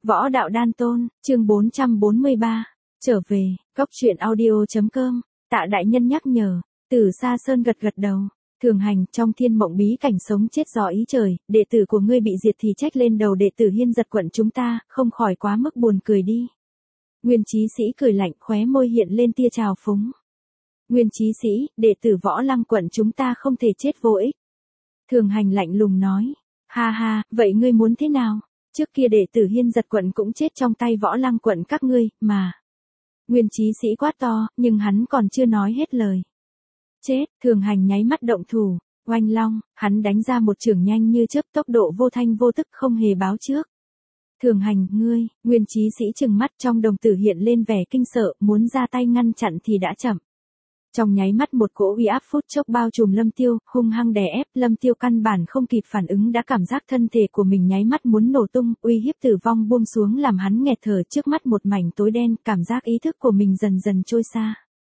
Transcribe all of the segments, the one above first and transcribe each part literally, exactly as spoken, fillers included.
Võ đạo đan tôn, chương bốn trăm bốn mươi ba. Trở về, cốc truyện audio.com, Tạ đại nhân nhắc nhở. Từ Sa Sơn gật gật đầu. Thường hành, trong thiên mộng bí cảnh sống chết do ý trời, đệ tử của ngươi bị diệt thì trách lên đầu đệ tử Hiên Giật quận chúng ta, không khỏi quá mức buồn cười đi. Nguyên Chí Sĩ cười lạnh, khóe môi hiện lên tia trào phúng. Nguyên Chí Sĩ, đệ tử Võ Lăng quận chúng ta không thể chết vô ích. Thường hành lạnh lùng nói. Ha ha, vậy ngươi muốn thế nào? Trước kia đệ tử Hiên Giật quận cũng chết trong tay Võ Lăng quận các ngươi, mà. Nguyên Chí Sĩ quát to, nhưng hắn còn chưa nói hết lời. Chết, thường hành nháy mắt động thủ, oanh long, hắn đánh ra một chưởng nhanh như chớp, tốc độ vô thanh vô tức không hề báo trước. Thường hành, ngươi, Nguyên Chí Sĩ trừng mắt, trong đồng tử hiện lên vẻ kinh sợ, muốn ra tay ngăn chặn thì đã chậm. Trong nháy mắt một cỗ uy áp phút chốc bao trùm Lâm Tiêu, hung hăng đè ép, Lâm Tiêu căn bản không kịp phản ứng đã cảm giác thân thể của mình nháy mắt muốn nổ tung, uy hiếp tử vong buông xuống làm hắn nghẹt thở, trước mắt một mảnh tối đen, cảm giác ý thức của mình dần dần trôi xa.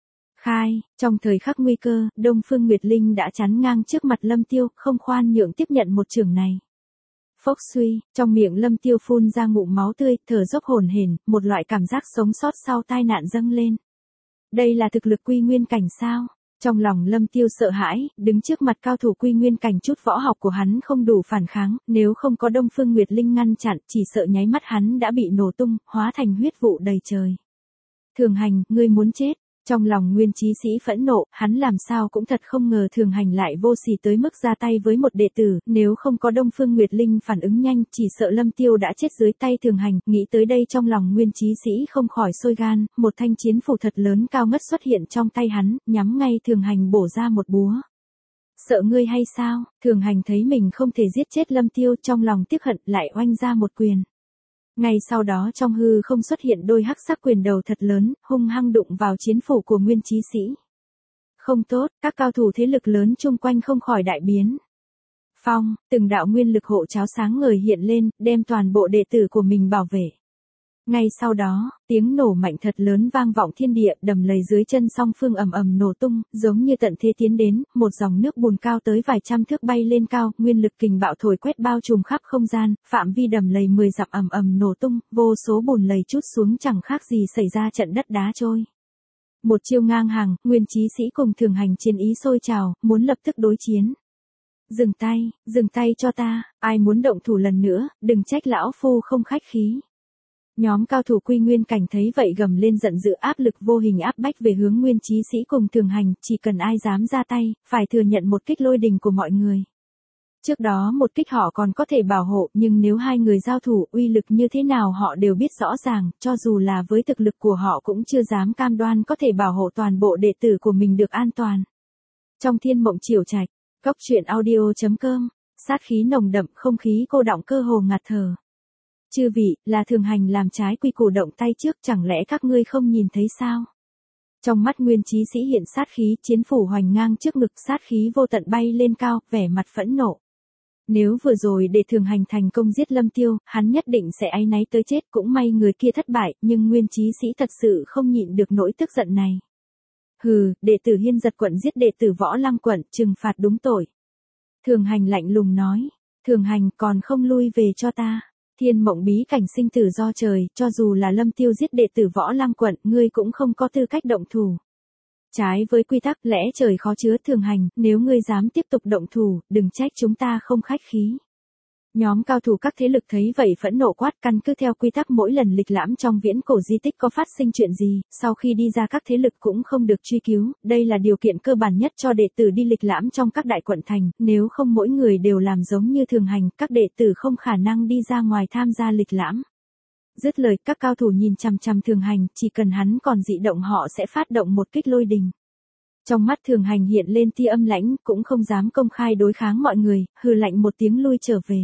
Khai, trong thời khắc nguy cơ, Đông Phương Nguyệt Linh đã chắn ngang trước mặt Lâm Tiêu, không khoan nhượng tiếp nhận một chưởng này. Phốc suy, trong miệng Lâm Tiêu phun ra ngụm máu tươi, thở dốc hổn hển, một loại cảm giác sống sót sau tai nạn dâng lên. Đây là thực lực quy nguyên cảnh sao? Trong lòng Lâm Tiêu sợ hãi, đứng trước mặt cao thủ quy nguyên cảnh chút võ học của hắn không đủ phản kháng, nếu không có Đông Phương Nguyệt Linh ngăn chặn, chỉ sợ nháy mắt hắn đã bị nổ tung, hóa thành huyết vụ đầy trời. Thường hành, ngươi muốn chết. Trong lòng Nguyên Chí Sĩ phẫn nộ, hắn làm sao cũng thật không ngờ thường hành lại vô sỉ tới mức ra tay với một đệ tử, nếu không có Đông Phương Nguyệt Linh phản ứng nhanh, chỉ sợ Lâm Tiêu đã chết dưới tay thường hành, nghĩ tới đây trong lòng Nguyên Chí Sĩ không khỏi sôi gan, một thanh chiến phủ thật lớn cao ngất xuất hiện trong tay hắn, nhắm ngay thường hành bổ ra một búa. Sợ ngươi hay sao? Thường hành thấy mình không thể giết chết Lâm Tiêu, trong lòng tiếc hận lại oanh ra một quyền. Ngay sau đó trong hư không xuất hiện đôi hắc sắc quyền đầu thật lớn, hung hăng đụng vào chiến phủ của Nguyên Chí Sĩ. Không tốt, các cao thủ thế lực lớn chung quanh không khỏi đại biến. Phong, từng đạo nguyên lực hộ cháo sáng ngời hiện lên, đem toàn bộ đệ tử của mình bảo vệ. Ngay sau đó, tiếng nổ mạnh thật lớn vang vọng thiên địa, đầm lầy dưới chân song phương ầm ầm nổ tung, giống như tận thế tiến đến, một dòng nước bùn cao tới vài trăm thước bay lên cao, nguyên lực kình bạo thổi quét bao trùm khắp không gian, phạm vi đầm lầy mười dặm ầm ầm nổ tung, vô số bùn lầy trút xuống chẳng khác gì xảy ra trận đất đá trôi. Một chiêu ngang hàng, Nguyên Chí Sĩ cùng thường hành chiến ý sôi trào, muốn lập tức đối chiến. Dừng tay, dừng tay cho ta, ai muốn động thủ lần nữa, đừng trách lão phu không khách khí. Nhóm cao thủ quy nguyên cảnh thấy vậy gầm lên giận dữ, áp lực vô hình áp bách về hướng Nguyên Chí Sĩ cùng thường hành, chỉ cần ai dám ra tay, phải thừa nhận một kích lôi đình của mọi người. Trước đó một kích họ còn có thể bảo hộ, nhưng nếu hai người giao thủ, uy lực như thế nào họ đều biết rõ ràng, cho dù là với thực lực của họ cũng chưa dám cam đoan có thể bảo hộ toàn bộ đệ tử của mình được an toàn. Trong thiên mộng chiểu trạch, cốc truyện audio.com, sát khí nồng đậm, không khí cô đọng cơ hồ ngạt thở. Chư vị, là thường hành làm trái quy củ động tay trước, chẳng lẽ các ngươi không nhìn thấy sao? Trong mắt Nguyên Chí Sĩ hiện sát khí, chiến phủ hoành ngang trước ngực, sát khí vô tận bay lên cao, vẻ mặt phẫn nộ. Nếu vừa rồi để thường hành thành công giết Lâm Tiêu, hắn nhất định sẽ áy náy tới chết, cũng may người kia thất bại, nhưng Nguyên Chí Sĩ thật sự không nhịn được nỗi tức giận này. Hừ, đệ tử Hiên Giật quận giết đệ tử Võ Lăng quận, trừng phạt đúng tội. Thường hành lạnh lùng nói, thường hành còn không lui về cho ta. Thiên mộng bí cảnh sinh tử do trời, cho dù là Lâm Tiêu giết đệ tử Võ Lăng quận, ngươi cũng không có tư cách động thủ. Trái với quy tắc, lẽ trời khó chứa, thường hành, nếu ngươi dám tiếp tục động thủ, đừng trách chúng ta không khách khí. Nhóm cao thủ các thế lực thấy vậy phẫn nộ quát, căn cứ theo quy tắc mỗi lần lịch lãm trong viễn cổ di tích có phát sinh chuyện gì, sau khi đi ra các thế lực cũng không được truy cứu, đây là điều kiện cơ bản nhất cho đệ tử đi lịch lãm trong các đại quận thành, nếu không mỗi người đều làm giống như thường hành, các đệ tử không khả năng đi ra ngoài tham gia lịch lãm. Dứt lời, các cao thủ nhìn chằm chằm thường hành, chỉ cần hắn còn dị động họ sẽ phát động một kích lôi đình. Trong mắt thường hành hiện lên tia âm lãnh, cũng không dám công khai đối kháng mọi người, hừ lạnh một tiếng lui trở về.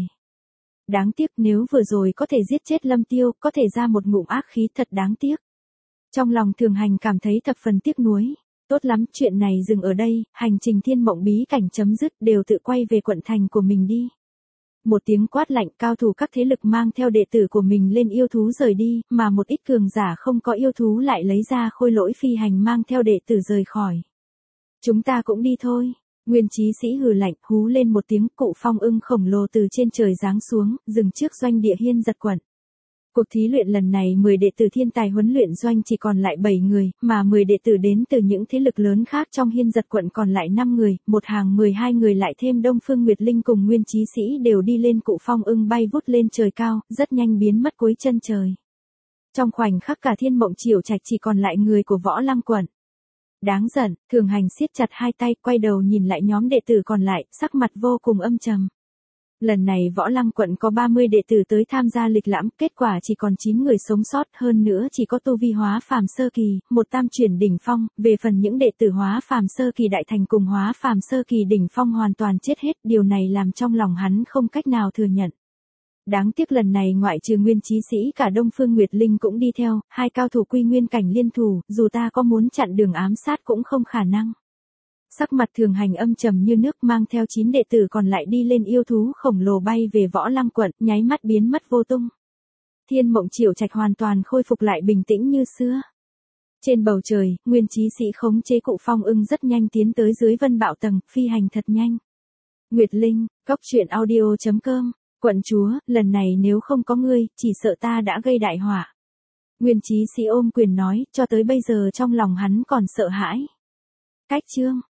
Đáng tiếc, nếu vừa rồi có thể giết chết Lâm Tiêu, có thể ra một ngụm ác khí, thật đáng tiếc. Trong lòng thường hành cảm thấy thập phần tiếc nuối. Tốt lắm, chuyện này dừng ở đây, hành trình thiên mộng bí cảnh chấm dứt, đều tự quay về quận thành của mình đi. Một tiếng quát lạnh, cao thủ các thế lực mang theo đệ tử của mình lên yêu thú rời đi, mà một ít cường giả không có yêu thú lại lấy ra khôi lỗi phi hành mang theo đệ tử rời khỏi. Chúng ta cũng đi thôi. Nguyên Chí Sĩ hừ lạnh, hú lên một tiếng, cụ phong ưng khổng lồ từ trên trời giáng xuống, dừng trước doanh địa Hiên Giật quận. Cuộc thí luyện lần này mười đệ tử thiên tài huấn luyện doanh chỉ còn lại bảy người, mà mười đệ tử đến từ những thế lực lớn khác trong Hiên Giật quận còn lại năm người, một hàng mười hai người lại thêm Đông Phương Nguyệt Linh cùng Nguyên Chí Sĩ đều đi lên Cụ Phong Ưng bay vút lên trời cao, rất nhanh biến mất cuối chân trời. Trong khoảnh khắc cả Thiên Mộng Chiểu Trạch chỉ còn lại người của Võ Lăng quận. Đáng giận, Thường Hành siết chặt hai tay, quay đầu nhìn lại nhóm đệ tử còn lại, sắc mặt vô cùng âm trầm. Lần này Võ Lăng quận có ba mươi đệ tử tới tham gia lịch lãm, kết quả chỉ còn chín người sống sót, hơn nữa chỉ có tu vi hóa phàm sơ kỳ, một tam chuyển đỉnh phong, về phần những đệ tử hóa phàm sơ kỳ đại thành cùng hóa phàm sơ kỳ đỉnh phong hoàn toàn chết hết, điều này làm trong lòng hắn không cách nào thừa nhận. Đáng tiếc lần này ngoại trừ Nguyên Chí Sĩ cả Đông Phương Nguyệt Linh cũng đi theo, hai cao thủ quy nguyên cảnh liên thủ, dù ta có muốn chặn đường ám sát cũng không khả năng. Sắc mặt Thường Hành âm trầm như nước, mang theo chín đệ tử còn lại đi lên yêu thú khổng lồ bay về Võ Lăng quận, nháy mắt biến mất vô tung. Thiên Mộng Chiểu Trạch hoàn toàn khôi phục lại bình tĩnh như xưa. Trên bầu trời, Nguyên Chí Sĩ khống chế Cụ Phong Ưng rất nhanh tiến tới dưới vân bạo tầng, phi hành thật nhanh. Nguyệt Linh, Cốc Truyện Audio chấm com, quận chúa, lần này nếu không có ngươi, chỉ sợ ta đã gây đại họa. Nguyên Chí Sĩ ôm quyền nói, cho tới bây giờ trong lòng hắn còn sợ hãi. Cách chương